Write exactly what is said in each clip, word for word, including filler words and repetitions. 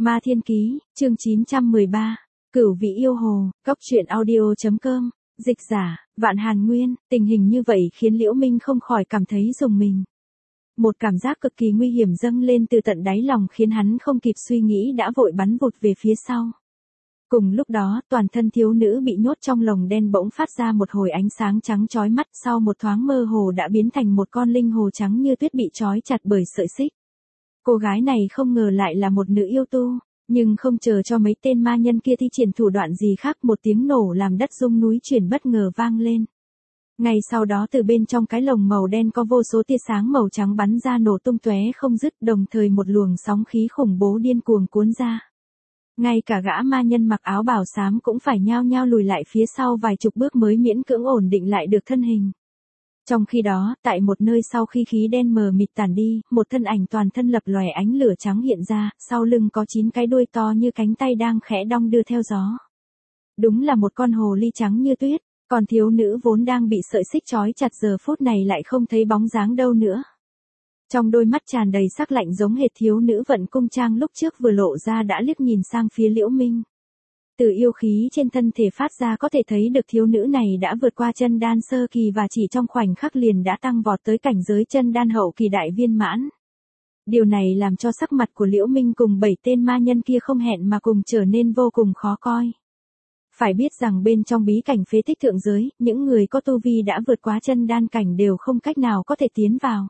Ma Thiên Ký, chương chín trăm mười ba, Cửu Vị Yêu Hồ, Cóc truyện audio.com, dịch giả, Vạn Hàn Nguyên. Tình hình như vậy khiến Liễu Minh không khỏi cảm thấy rùng mình. Một cảm giác cực kỳ nguy hiểm dâng lên từ tận đáy lòng khiến hắn không kịp suy nghĩ đã vội bắn vụt về phía sau. Cùng lúc đó, toàn thân thiếu nữ bị nhốt trong lồng đen bỗng phát ra một hồi ánh sáng trắng chói mắt, sau một thoáng mơ hồ đã biến thành một con linh hồ trắng như tuyết bị trói chặt bởi sợi xích. Cô gái này không ngờ lại là một nữ yêu tu, nhưng không chờ cho mấy tên ma nhân kia thi triển thủ đoạn gì khác, một tiếng nổ làm đất rung núi chuyển bất ngờ vang lên. Ngay sau đó từ bên trong cái lồng màu đen có vô số tia sáng màu trắng bắn ra nổ tung tóe không dứt, đồng thời một luồng sóng khí khủng bố điên cuồng cuốn ra. Ngay cả gã ma nhân mặc áo bào xám cũng phải nhao nhao lùi lại phía sau vài chục bước mới miễn cưỡng ổn định lại được thân hình. Trong khi đó, tại một nơi sau khi khí đen mờ mịt tàn đi, một thân ảnh toàn thân lập lòe ánh lửa trắng hiện ra, sau lưng có chín cái đuôi to như cánh tay đang khẽ đong đưa theo gió. Đúng là một con hồ ly trắng như tuyết, còn thiếu nữ vốn đang bị sợi xích trói chặt giờ phút này lại không thấy bóng dáng đâu nữa. Trong đôi mắt tràn đầy sắc lạnh giống hệt thiếu nữ vận cung trang lúc trước vừa lộ ra đã liếc nhìn sang phía Liễu Minh. Từ yêu khí trên thân thể phát ra có thể thấy được thiếu nữ này đã vượt qua chân đan sơ kỳ và chỉ trong khoảnh khắc liền đã tăng vọt tới cảnh giới chân đan hậu kỳ đại viên mãn. Điều này làm cho sắc mặt của Liễu Minh cùng bảy tên ma nhân kia không hẹn mà cùng trở nên vô cùng khó coi. Phải biết rằng bên trong bí cảnh phế tích thượng giới, những người có tu vi đã vượt quá chân đan cảnh đều không cách nào có thể tiến vào.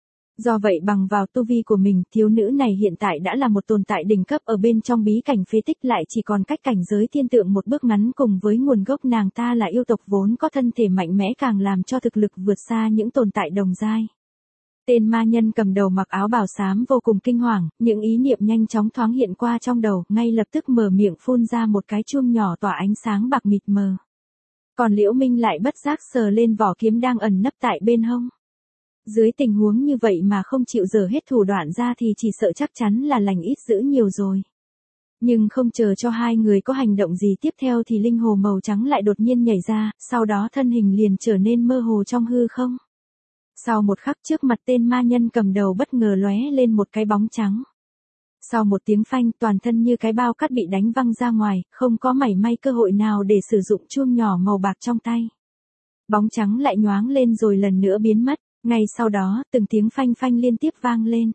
Do vậy bằng vào tu vi của mình, thiếu nữ này hiện tại đã là một tồn tại đỉnh cấp ở bên trong bí cảnh phế tích, lại chỉ còn cách cảnh giới thiên tượng một bước ngắn, cùng với nguồn gốc nàng ta là yêu tộc vốn có thân thể mạnh mẽ càng làm cho thực lực vượt xa những tồn tại đồng giai. Tên ma nhân cầm đầu mặc áo bào xám vô cùng kinh hoàng, những ý niệm nhanh chóng thoáng hiện qua trong đầu, ngay lập tức mở miệng phun ra một cái chuông nhỏ tỏa ánh sáng bạc mịt mờ. Còn Liễu Minh lại bất giác sờ lên vỏ kiếm đang ẩn nấp tại bên hông. Dưới tình huống như vậy mà không chịu dở hết thủ đoạn ra thì chỉ sợ chắc chắn là lành ít dữ nhiều rồi. Nhưng không chờ cho hai người có hành động gì tiếp theo thì linh hồ màu trắng lại đột nhiên nhảy ra, sau đó thân hình liền trở nên mơ hồ trong hư không. Sau một khắc trước mặt tên ma nhân cầm đầu bất ngờ lóe lên một cái bóng trắng. Sau một tiếng phanh, toàn thân như cái bao cát bị đánh văng ra ngoài, không có mảy may cơ hội nào để sử dụng chuông nhỏ màu bạc trong tay. Bóng trắng lại nhoáng lên rồi lần nữa biến mất. Ngay sau đó, từng tiếng phanh phanh liên tiếp vang lên.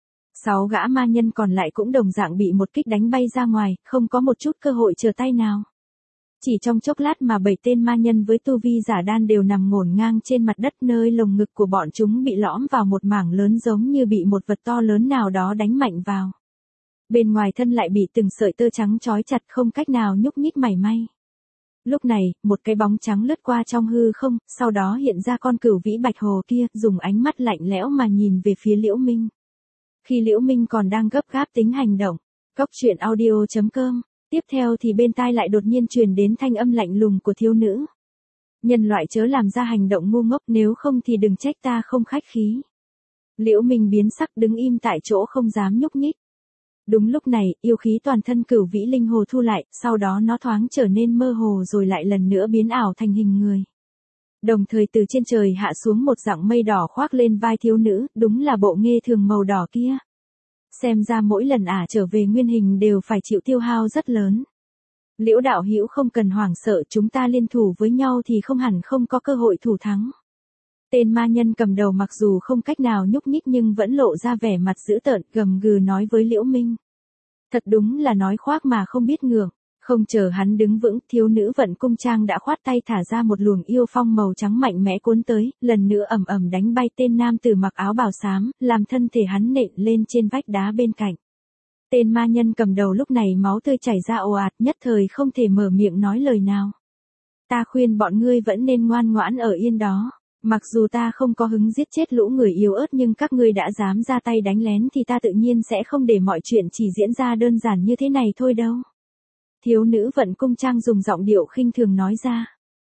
Sáu gã ma nhân còn lại cũng đồng dạng bị một kích đánh bay ra ngoài, không có một chút cơ hội trở tay nào. Chỉ trong chốc lát mà bảy tên ma nhân với tu vi giả đan đều nằm ngổn ngang trên mặt đất, nơi lồng ngực của bọn chúng bị lõm vào một mảng lớn giống như bị một vật to lớn nào đó đánh mạnh vào. Bên ngoài thân lại bị từng sợi tơ trắng trói chặt, không cách nào nhúc nhích mảy may. Lúc này, một cái bóng trắng lướt qua trong hư không, sau đó hiện ra con cửu vĩ bạch hồ kia, dùng ánh mắt lạnh lẽo mà nhìn về phía Liễu Minh. Khi Liễu Minh còn đang gấp gáp tính hành động, Cóc truyện audio.com, tiếp theo thì bên tai lại đột nhiên truyền đến thanh âm lạnh lùng của thiếu nữ. Nhân loại chớ làm ra hành động ngu ngốc, nếu không thì đừng trách ta không khách khí. Liễu Minh biến sắc đứng im tại chỗ không dám nhúc nhích. Đúng lúc này, yêu khí toàn thân cửu vĩ linh hồ thu lại, sau đó nó thoáng trở nên mơ hồ rồi lại lần nữa biến ảo thành hình người. Đồng thời từ trên trời hạ xuống một dặng mây đỏ khoác lên vai thiếu nữ, đúng là bộ nghê thường màu đỏ kia. Xem ra mỗi lần ả trở về nguyên hình đều phải chịu tiêu hao rất lớn. Liễu đạo hữu không cần hoảng sợ, chúng ta liên thủ với nhau thì không hẳn không có cơ hội thủ thắng. Tên ma nhân cầm đầu mặc dù không cách nào nhúc nhích nhưng vẫn lộ ra vẻ mặt dữ tợn, gầm gừ nói với Liễu Minh. Thật đúng là nói khoác mà không biết ngượng. Không chờ hắn đứng vững, thiếu nữ vận cung trang đã khoát tay thả ra một luồng yêu phong màu trắng mạnh mẽ cuốn tới, lần nữa ầm ầm đánh bay tên nam tử mặc áo bào xám, làm thân thể hắn nện lên trên vách đá bên cạnh. Tên ma nhân cầm đầu lúc này máu tươi chảy ra ồ ạt, nhất thời không thể mở miệng nói lời nào. Ta khuyên bọn ngươi vẫn nên ngoan ngoãn ở yên đó. Mặc dù ta không có hứng giết chết lũ người yếu ớt nhưng các ngươi đã dám ra tay đánh lén thì ta tự nhiên sẽ không để mọi chuyện chỉ diễn ra đơn giản như thế này thôi đâu. Thiếu nữ vận cung trang dùng giọng điệu khinh thường nói ra.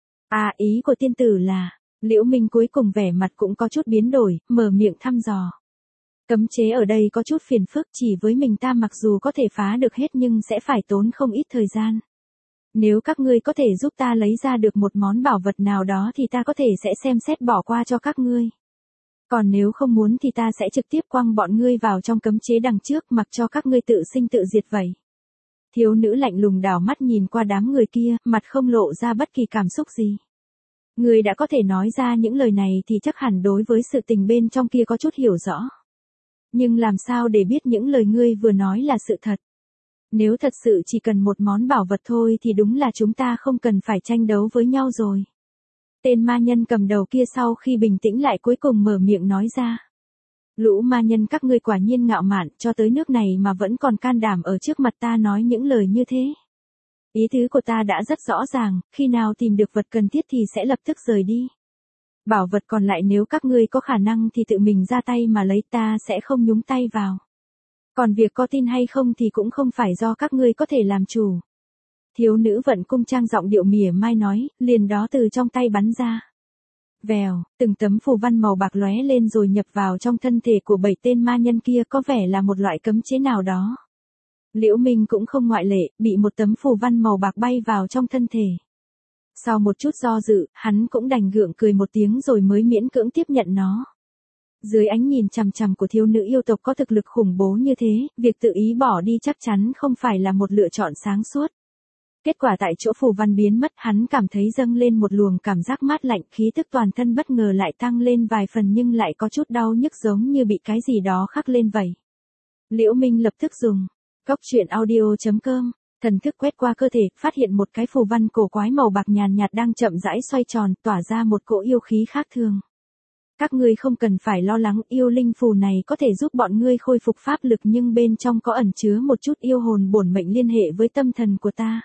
À, ý của tiên tử là, Liễu Minh cuối cùng vẻ mặt cũng có chút biến đổi, mở miệng thăm dò. Cấm chế ở đây có chút phiền phức, chỉ với mình ta mặc dù có thể phá được hết nhưng sẽ phải tốn không ít thời gian. Nếu các ngươi có thể giúp ta lấy ra được một món bảo vật nào đó thì ta có thể sẽ xem xét bỏ qua cho các ngươi. Còn nếu không muốn thì ta sẽ trực tiếp quăng bọn ngươi vào trong cấm chế đằng trước mặc cho các ngươi tự sinh tự diệt vậy. Thiếu nữ lạnh lùng đảo mắt nhìn qua đám người kia, mặt không lộ ra bất kỳ cảm xúc gì. Ngươi đã có thể nói ra những lời này thì chắc hẳn đối với sự tình bên trong kia có chút hiểu rõ. Nhưng làm sao để biết những lời ngươi vừa nói là sự thật? Nếu thật sự chỉ cần một món bảo vật thôi thì đúng là chúng ta không cần phải tranh đấu với nhau rồi. Tên ma nhân cầm đầu kia sau khi bình tĩnh lại cuối cùng mở miệng nói ra. Lũ ma nhân các ngươi quả nhiên ngạo mạn, cho tới nước này mà vẫn còn can đảm ở trước mặt ta nói những lời như thế. Ý tứ của ta đã rất rõ ràng, khi nào tìm được vật cần thiết thì sẽ lập tức rời đi. Bảo vật còn lại nếu các ngươi có khả năng thì tự mình ra tay mà lấy, ta sẽ không nhúng tay vào. Còn việc có tin hay không thì cũng không phải do các ngươi có thể làm chủ. Thiếu nữ vận cung trang giọng điệu mỉa mai nói, liền đó từ trong tay bắn ra. Vèo, từng tấm phù văn màu bạc lóe lên rồi nhập vào trong thân thể của bảy tên ma nhân kia, có vẻ là một loại cấm chế nào đó. Liễu Minh cũng không ngoại lệ, bị một tấm phù văn màu bạc bay vào trong thân thể. Sau một chút do dự, hắn cũng đành gượng cười một tiếng rồi mới miễn cưỡng tiếp nhận nó. Dưới ánh nhìn chằm chằm của thiếu nữ yêu tộc có thực lực khủng bố như thế, việc tự ý bỏ đi chắc chắn không phải là một lựa chọn sáng suốt. Kết quả tại chỗ phù văn biến mất, hắn cảm thấy dâng lên một luồng cảm giác mát lạnh, khí tức toàn thân bất ngờ lại tăng lên vài phần nhưng lại có chút đau nhức giống như bị cái gì đó khắc lên vậy. Liễu Minh lập tức dùng Cốc truyện audio chấm com, thần thức quét qua cơ thể, phát hiện một cái phù văn cổ quái màu bạc nhàn nhạt đang chậm rãi xoay tròn, tỏa ra một cỗ yêu khí khác thường. Các ngươi không cần phải lo lắng, yêu linh phù này có thể giúp bọn ngươi khôi phục pháp lực nhưng bên trong có ẩn chứa một chút yêu hồn bổn mệnh liên hệ với tâm thần của ta.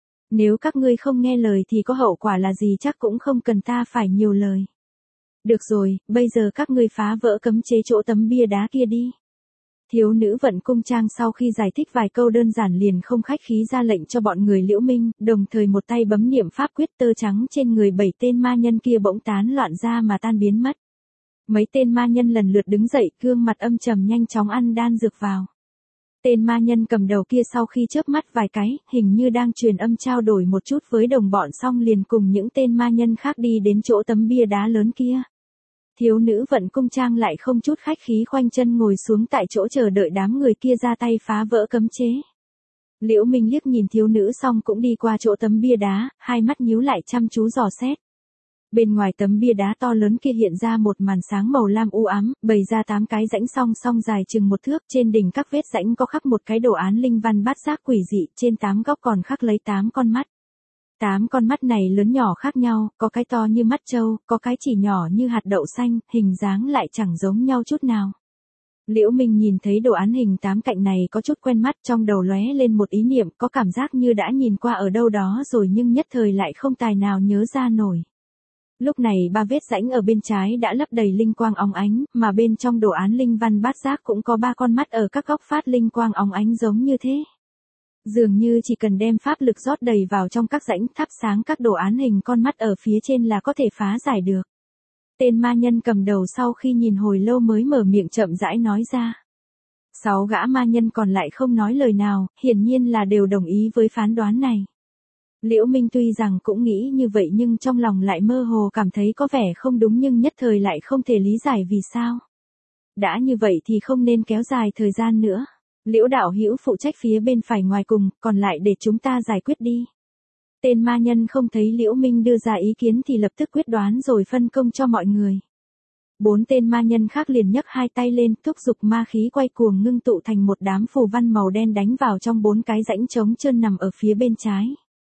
Nếu các ngươi không nghe lời thì có hậu quả là gì chắc cũng không cần ta phải nhiều lời. Được rồi, bây giờ các ngươi phá vỡ cấm chế chỗ tấm bia đá kia đi. Thiếu nữ vận cung trang sau khi giải thích vài câu đơn giản liền không khách khí ra lệnh cho bọn người Liễu Minh, đồng thời một tay bấm niệm pháp quyết, tơ trắng trên người bảy tên ma nhân kia bỗng tán loạn ra mà tan biến mất. Mấy tên ma nhân lần lượt đứng dậy, gương mặt âm trầm nhanh chóng ăn đan dược vào. Tên ma nhân cầm đầu kia sau khi chớp mắt vài cái, hình như đang truyền âm trao đổi một chút với đồng bọn xong liền cùng những tên ma nhân khác đi đến chỗ tấm bia đá lớn kia. Thiếu nữ vận cung trang lại không chút khách khí khoanh chân ngồi xuống tại chỗ chờ đợi đám người kia ra tay phá vỡ cấm chế. Liễu Minh liếc nhìn thiếu nữ xong cũng đi qua chỗ tấm bia đá, hai mắt nhíu lại chăm chú dò xét. Bên ngoài tấm bia đá to lớn kia hiện ra một màn sáng màu lam u ám, bày ra tám cái rãnh song song dài chừng một thước, trên đỉnh các vết rãnh có khắc một cái đồ án linh văn bát giác quỷ dị, trên tám góc còn khắc lấy tám con mắt. Tám con mắt này lớn nhỏ khác nhau, có cái to như mắt trâu, có cái chỉ nhỏ như hạt đậu xanh, hình dáng lại chẳng giống nhau chút nào. Liễu Minh nhìn thấy đồ án hình tám cạnh này có chút quen mắt, trong đầu lóe lên một ý niệm, có cảm giác như đã nhìn qua ở đâu đó rồi nhưng nhất thời lại không tài nào nhớ ra nổi. Lúc này ba vết rãnh ở bên trái đã lấp đầy linh quang óng ánh, mà bên trong đồ án linh văn bát giác cũng có ba con mắt ở các góc phát linh quang óng ánh giống như thế. Dường như chỉ cần đem pháp lực rót đầy vào trong các rãnh thắp sáng các đồ án hình con mắt ở phía trên là có thể phá giải được. Tên ma nhân cầm đầu sau khi nhìn hồi lâu mới mở miệng chậm rãi nói ra. Sáu gã ma nhân còn lại không nói lời nào, hiển nhiên là đều đồng ý với phán đoán này. Liễu Minh tuy rằng cũng nghĩ như vậy nhưng trong lòng lại mơ hồ cảm thấy có vẻ không đúng nhưng nhất thời lại không thể lý giải vì sao. Đã như vậy thì không nên kéo dài thời gian nữa. Liễu đạo hữu phụ trách phía bên phải ngoài cùng, còn lại để chúng ta giải quyết đi. Tên ma nhân không thấy Liễu Minh đưa ra ý kiến thì lập tức quyết đoán rồi phân công cho mọi người. Bốn tên ma nhân khác liền nhấc hai tay lên, thúc giục ma khí quay cuồng ngưng tụ thành một đám phù văn màu đen đánh vào trong bốn cái rãnh trống trơn nằm ở phía bên trái.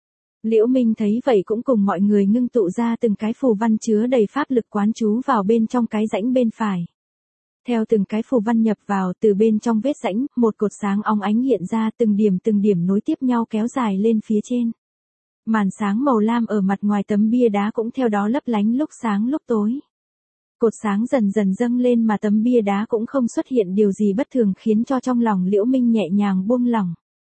Liễu Minh thấy vậy cũng cùng mọi người ngưng tụ ra từng cái phù văn chứa đầy pháp lực quán trú vào bên trong cái rãnh bên phải. Theo từng cái phù văn nhập vào, từ bên trong vết rãnh, một cột sáng óng ánh hiện ra, từng điểm từng điểm nối tiếp nhau kéo dài lên phía trên. Màn sáng màu lam ở mặt ngoài tấm bia đá cũng theo đó lấp lánh lúc sáng lúc tối. Cột sáng dần dần dâng lên mà tấm bia đá cũng không xuất hiện điều gì bất thường khiến cho trong lòng Liễu Minh nhẹ nhàng buông lỏng.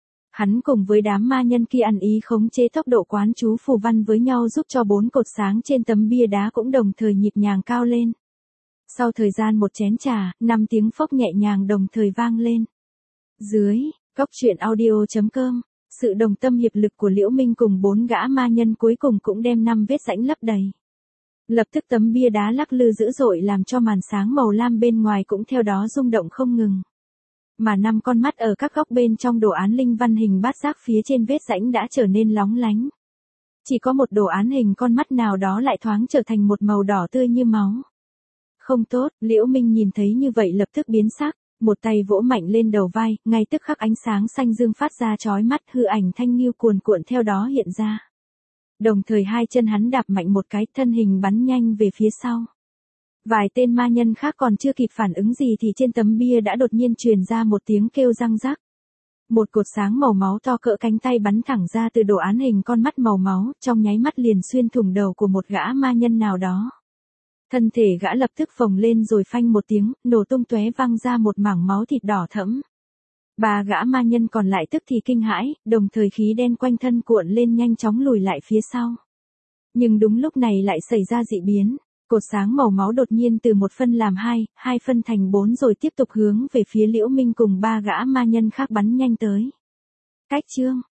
Hắn cùng với đám ma nhân kia ăn ý khống chế tốc độ quán chú phù văn với nhau giúp cho bốn cột sáng trên tấm bia đá cũng đồng thời nhịp nhàng cao lên. Sau thời gian một chén trà, năm tiếng phốc nhẹ nhàng đồng thời vang lên. Dưới, Cốc truyện audio chấm com, sự đồng tâm hiệp lực của Liễu Minh cùng bốn gã ma nhân cuối cùng cũng đem năm vết rãnh lấp đầy. Lập tức tấm bia đá lắc lư dữ dội làm cho màn sáng màu lam bên ngoài cũng theo đó rung động không ngừng. Mà năm con mắt ở các góc bên trong đồ án linh văn hình bát giác phía trên vết rãnh đã trở nên lóng lánh. Chỉ có một đồ án hình con mắt nào đó lại thoáng trở thành một màu đỏ tươi như máu. Không tốt, Liễu Minh nhìn thấy như vậy lập tức biến sắc, một tay vỗ mạnh lên đầu vai, ngay tức khắc ánh sáng xanh dương phát ra chói mắt, hư ảnh thanh nghiêu cuồn cuộn theo đó hiện ra. Đồng thời hai chân hắn đạp mạnh một cái, thân hình bắn nhanh về phía sau. Vài tên ma nhân khác còn chưa kịp phản ứng gì thì trên tấm bia đã đột nhiên truyền ra một tiếng kêu răng rắc. Một cột sáng màu máu to cỡ cánh tay bắn thẳng ra từ đồ án hình con mắt màu máu, trong nháy mắt liền xuyên thủng đầu của một gã ma nhân nào đó. Thân thể gã lập tức phồng lên rồi phanh một tiếng, nổ tung tóe văng ra một mảng máu thịt đỏ thẫm. Ba gã ma nhân còn lại tức thì kinh hãi, đồng thời khí đen quanh thân cuộn lên nhanh chóng lùi lại phía sau. Nhưng đúng lúc này lại xảy ra dị biến, cột sáng màu máu đột nhiên từ một phân làm hai, hai phân thành bốn rồi tiếp tục hướng về phía Liễu Minh cùng ba gã ma nhân khác bắn nhanh tới. Cách chương,